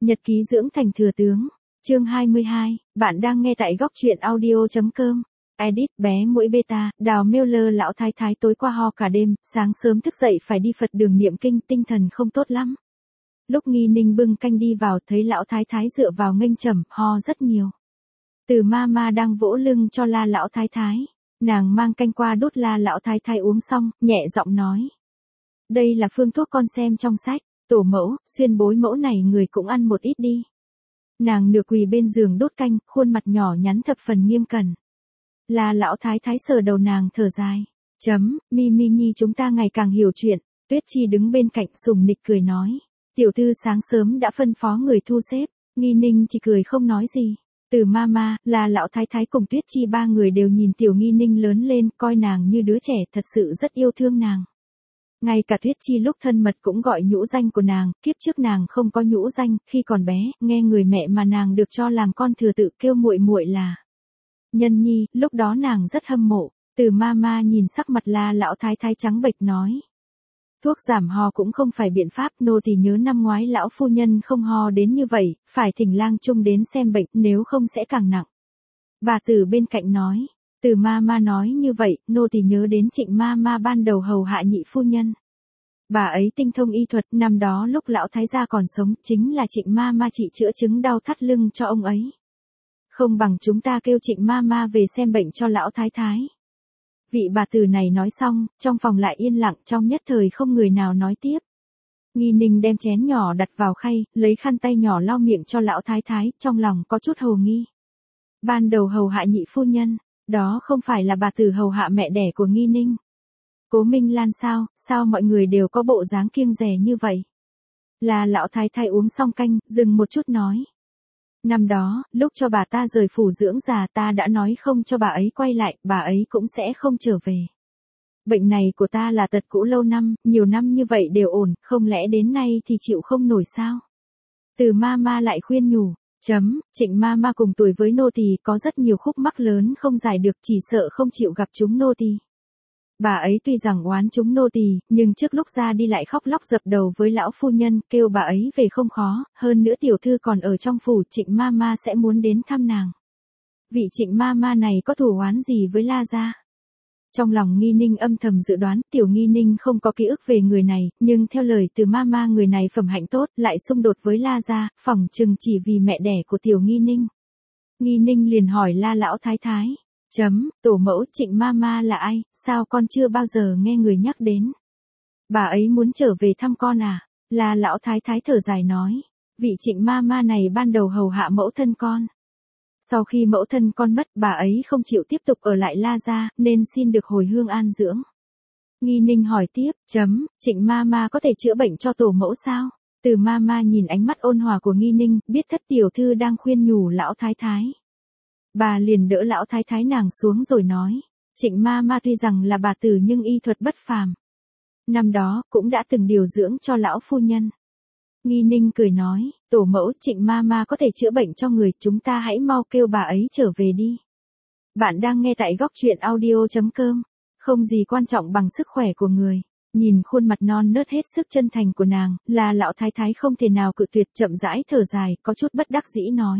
Nhật ký dưỡng thành thừa tướng. Chương 22, bạn đang nghe tại góc truyện audio.com. Edit bé muỗi beta, Đào Miller lão thái thái tối qua ho cả đêm, sáng sớm thức dậy phải đi Phật đường niệm kinh, tinh thần không tốt lắm. Lúc Nghi Ninh bưng canh đi vào, thấy lão thái thái dựa vào nghênh trầm, ho rất nhiều. Từ Mama đang vỗ lưng cho La lão thái thái, nàng mang canh qua đút La lão thái thái uống xong, nhẹ giọng nói: "Đây là phương thuốc con xem trong sách, tổ mẫu, xuyên bối mẫu này người cũng ăn một ít đi." Nàng nửa quỳ bên giường đốt canh, khuôn mặt nhỏ nhắn thập phần nghiêm cẩn. La lão thái thái sờ đầu nàng thở dài. Mimi Nhi chúng ta ngày càng hiểu chuyện. Tuyết Chi đứng bên cạnh sùng nịch cười nói: "Tiểu thư sáng sớm đã phân phó người thu xếp." Nghi Ninh chỉ cười không nói gì. Từ Mama, La lão thái thái cùng Tuyết Chi ba người đều nhìn tiểu Nghi Ninh lớn lên, coi nàng như đứa trẻ, thật sự rất yêu thương nàng. Ngay cả Tuyết Chi lúc thân mật cũng gọi nhũ danh của nàng, kiếp trước nàng không có nhũ danh, khi còn bé, nghe người mẹ mà nàng được cho làm con thừa tự kêu muội muội là Nhân Nhi, lúc đó nàng rất hâm mộ. Từ Mama nhìn sắc mặt La lão thái thái trắng bệch nói: "Thuốc giảm ho cũng không phải biện pháp, nô tỳ nhớ năm ngoái lão phu nhân không ho đến như vậy, phải thỉnh lang trung đến xem bệnh, nếu không sẽ càng nặng." Bà Tử bên cạnh nói. Từ Mama nói như vậy, nô tỳ nhớ đến Trịnh Mama ban đầu hầu hạ nhị phu nhân. Bà ấy tinh thông y thuật, năm đó lúc lão thái gia còn sống, chính là Trịnh Mama trị chữa chứng đau thắt lưng cho ông ấy. Không bằng chúng ta kêu Trịnh Mama về xem bệnh cho lão thái thái. Vị bà Tử này nói xong, trong phòng lại yên lặng, trong nhất thời không người nào nói tiếp. Nghi Ninh đem chén nhỏ đặt vào khay, lấy khăn tay nhỏ lau miệng cho lão thái thái, trong lòng có chút hồ nghi. Ban đầu hầu hạ nhị phu nhân, đó không phải là bà Tử hầu hạ mẹ đẻ của Nghi Ninh. Cố Minh Lan sao mọi người đều có bộ dáng kiêng dè như vậy? Là lão thái thái uống xong canh, dừng một chút nói: "Năm đó, lúc cho bà ta rời phủ dưỡng già, ta đã nói không cho bà ấy quay lại, bà ấy cũng sẽ không trở về. Bệnh này của ta là tật cũ lâu năm, nhiều năm như vậy đều ổn, không lẽ đến nay thì chịu không nổi sao?" Từ Mama lại khuyên nhủ. Trịnh Mama cùng tuổi với nô tỳ có rất nhiều khúc mắc lớn không giải được, chỉ sợ không chịu gặp chúng nô tỳ. Bà ấy tuy rằng oán chúng nô tỳ, nhưng trước lúc ra đi lại khóc lóc dập đầu với lão phu nhân, kêu bà ấy về không khó, hơn nữa tiểu thư còn ở trong phủ, Trịnh Mama sẽ muốn đến thăm nàng. Vị Trịnh Mama này có thù oán gì với La gia? Trong lòng Nghi Ninh âm thầm dự đoán, tiểu Nghi Ninh không có ký ức về người này, nhưng theo lời từ Mama người này phẩm hạnh tốt, lại xung đột với La gia, phỏng chừng chỉ vì mẹ đẻ của tiểu Nghi Ninh. Nghi Ninh liền hỏi La lão thái thái: "Tổ mẫu, Trịnh Mama là ai, sao con chưa bao giờ nghe người nhắc đến? Bà ấy muốn trở về thăm con à?" La lão thái thái thở dài nói: "Vị Trịnh Mama này ban đầu hầu hạ mẫu thân con. Sau khi mẫu thân con mất, bà ấy không chịu tiếp tục ở lại La gia, nên xin được hồi hương an dưỡng." Nghi Ninh hỏi tiếp: "Trịnh Mama có thể chữa bệnh cho tổ mẫu sao?" Từ Mama nhìn ánh mắt ôn hòa của Nghi Ninh, biết thất tiểu thư đang khuyên nhủ lão thái thái. Bà liền đỡ lão thái thái nàng xuống rồi nói: "Trịnh Mama tuy rằng là bà Tử nhưng y thuật bất phàm. Năm đó, cũng đã từng điều dưỡng cho lão phu nhân." Nghi Ninh cười nói: "Tổ mẫu, Trịnh Mama có thể chữa bệnh cho người, chúng ta hãy mau kêu bà ấy trở về đi." Bạn đang nghe tại góc truyện audio.com. Không gì quan trọng bằng sức khỏe của người. Nhìn khuôn mặt non nớt hết sức chân thành của nàng, là lão thái thái không thể nào cự tuyệt, chậm rãi thở dài, có chút bất đắc dĩ nói: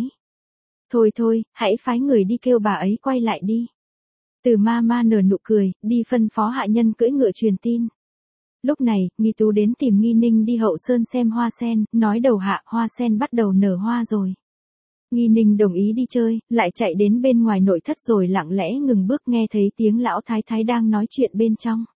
Thôi, hãy phái người đi kêu bà ấy quay lại đi." Từ Mama nở nụ cười, đi phân phó hạ nhân cưỡi ngựa truyền tin. Lúc này, Nghi Tú đến tìm Nghi Ninh đi Hậu Sơn xem hoa sen, nói đầu hạ hoa sen bắt đầu nở hoa rồi. Nghi Ninh đồng ý đi chơi, lại chạy đến bên ngoài nội thất rồi lặng lẽ ngừng bước, nghe thấy tiếng lão thái thái đang nói chuyện bên trong.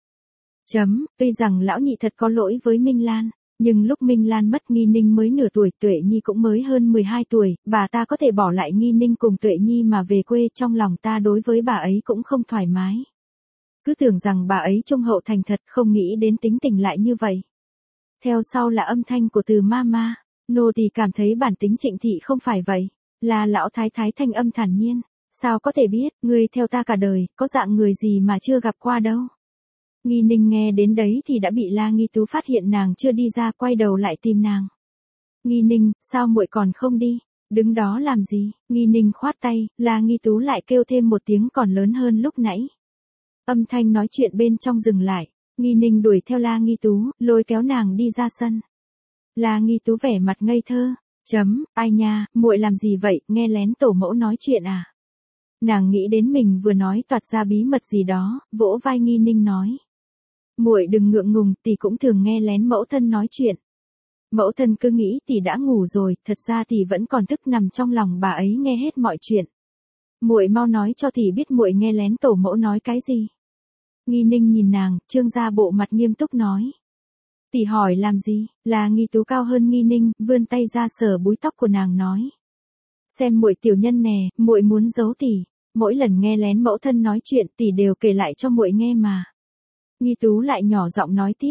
Tuy rằng lão nhị thật có lỗi với Minh Lan, nhưng lúc Minh Lan mất Nghi Ninh mới nửa tuổi, Tuệ Nhi cũng mới hơn 12 tuổi, bà ta có thể bỏ lại Nghi Ninh cùng Tuệ Nhi mà về quê, trong lòng ta đối với bà ấy cũng không thoải mái. Cứ tưởng rằng bà ấy trung hậu thành thật, không nghĩ đến tính tình lại như vậy. Theo sau là âm thanh của Từ Mama: "Nô tỳ cảm thấy bản tính Trịnh thị không phải vậy." Là lão thái thái thanh âm thản nhiên: "Sao có thể biết, ngươi theo ta cả đời, có dạng người gì mà chưa gặp qua đâu." Nghi Ninh nghe đến đấy thì đã bị La Nghi Tú phát hiện nàng chưa đi ra, quay đầu lại tìm nàng. "Nghi Ninh, sao muội còn không đi? Đứng đó làm gì?" Nghi Ninh khoát tay, La Nghi Tú lại kêu thêm một tiếng còn lớn hơn lúc nãy. Âm thanh nói chuyện bên trong dừng lại, Nghi Ninh đuổi theo La Nghi Tú, lôi kéo nàng đi ra sân. La Nghi Tú vẻ mặt ngây thơ: Ai nha, muội làm gì vậy, nghe lén tổ mẫu nói chuyện à? Nàng nghĩ đến mình vừa nói toạc ra bí mật gì đó, vỗ vai Nghi Ninh nói. Muội đừng ngượng ngùng, tỷ cũng thường nghe lén mẫu thân nói chuyện. Mẫu thân cứ nghĩ tỷ đã ngủ rồi, thật ra tỷ vẫn còn thức nằm trong lòng bà ấy nghe hết mọi chuyện. Muội mau nói cho tỷ biết muội nghe lén tổ mẫu nói cái gì. Nghi Ninh nhìn nàng, trương ra bộ mặt nghiêm túc nói. Tỷ hỏi làm gì, là Nghi Tú cao hơn Nghi Ninh, vươn tay ra sờ búi tóc của nàng nói. Xem muội tiểu nhân nè, muội muốn giấu tỷ, mỗi lần nghe lén mẫu thân nói chuyện tỷ đều kể lại cho muội nghe mà. Nghi Tú lại nhỏ giọng nói tiếp.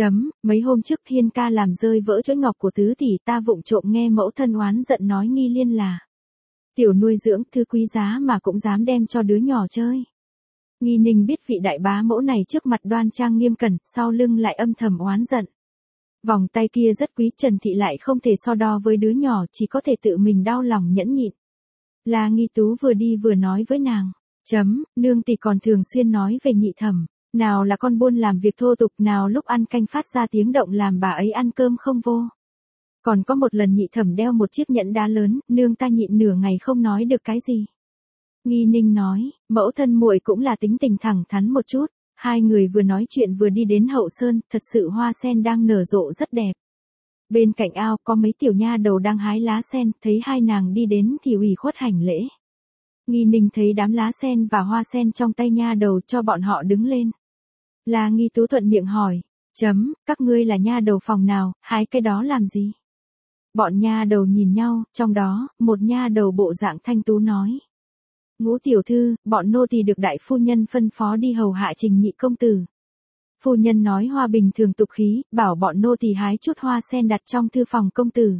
Mấy hôm trước Hiên ca làm rơi vỡ chuỗi ngọc của tứ tỷ, ta vụng trộm nghe mẫu thân oán giận nói Nghi Liên là tiểu nuôi dưỡng thứ quý giá mà cũng dám đem cho đứa nhỏ chơi. Nghi Ninh biết vị đại bá mẫu này trước mặt đoan trang nghiêm cẩn, sau lưng lại âm thầm oán giận. Vòng tay kia rất quý, Trần Thị lại không thể so đo với đứa nhỏ, chỉ có thể tự mình đau lòng nhẫn nhịn. Là Nghi Tú vừa đi vừa nói với nàng. Nương tỷ còn thường xuyên nói về Nhị Thẩm. Nào là con buôn làm việc thô tục, nào lúc ăn canh phát ra tiếng động làm bà ấy ăn cơm không vô. Còn có một lần Nhị Thẩm đeo một chiếc nhẫn đá lớn, nương ta nhịn nửa ngày không nói được cái gì. Nghi Ninh nói, mẫu thân muội cũng là tính tình thẳng thắn một chút. Hai người vừa nói chuyện vừa đi đến hậu sơn, thật sự hoa sen đang nở rộ rất đẹp. Bên cạnh ao có mấy tiểu nha đầu đang hái lá sen, thấy hai nàng đi đến thì ủy khuất hành lễ. Nghi Ninh thấy đám lá sen và hoa sen trong tay nha đầu cho bọn họ đứng lên. Là Nghi Tú thuận miệng hỏi. Các ngươi là nha đầu phòng nào, hái cái đó làm gì? Bọn nha đầu nhìn nhau, trong đó, một nha đầu bộ dạng thanh tú nói. Ngũ tiểu thư, bọn nô tỳ được đại phu nhân phân phó đi hầu hạ Trình Nhị công tử. Phu nhân nói hoa bình thường tục khí, bảo bọn nô tỳ hái chút hoa sen đặt trong thư phòng công tử.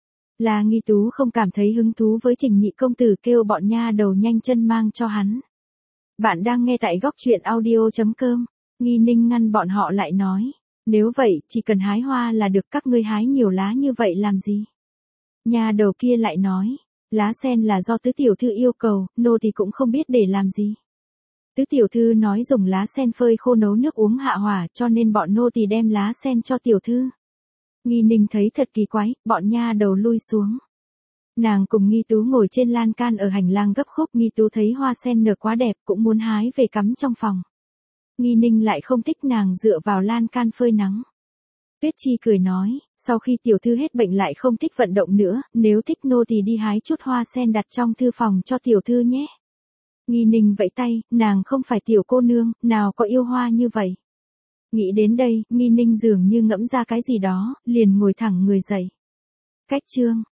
Là Nghi Tú không cảm thấy hứng thú với Trình Nhị công tử, kêu bọn nha đầu nhanh chân mang cho hắn. Bạn đang nghe tại góc truyện audio.com. Nghi Ninh ngăn bọn họ lại nói. Nếu vậy, chỉ cần hái hoa là được, các ngươi hái nhiều lá như vậy làm gì? Nha đầu kia lại nói. Lá sen là do tứ tiểu thư yêu cầu, nô thì cũng không biết để làm gì. Tứ tiểu thư nói dùng lá sen phơi khô nấu nước uống hạ hỏa, cho nên bọn nô tỳ đem lá sen cho tiểu thư. Nghi Ninh thấy thật kỳ quái, bọn nha đầu lui xuống. Nàng cùng Nghi Tú ngồi trên lan can ở hành lang gấp khúc, Nghi Tú thấy hoa sen nở quá đẹp, cũng muốn hái về cắm trong phòng. Nghi Ninh lại không thích, nàng dựa vào lan can phơi nắng. Tuyết Chi cười nói, sau khi tiểu thư hết bệnh lại không thích vận động nữa, nếu thích nô tỳ đi hái chút hoa sen đặt trong thư phòng cho tiểu thư nhé. Nghi Ninh vẫy tay, nàng không phải tiểu cô nương, nào có yêu hoa như vậy. Nghĩ đến đây, Nghi Ninh dường như ngẫm ra cái gì đó, liền ngồi thẳng người dậy. Cách chương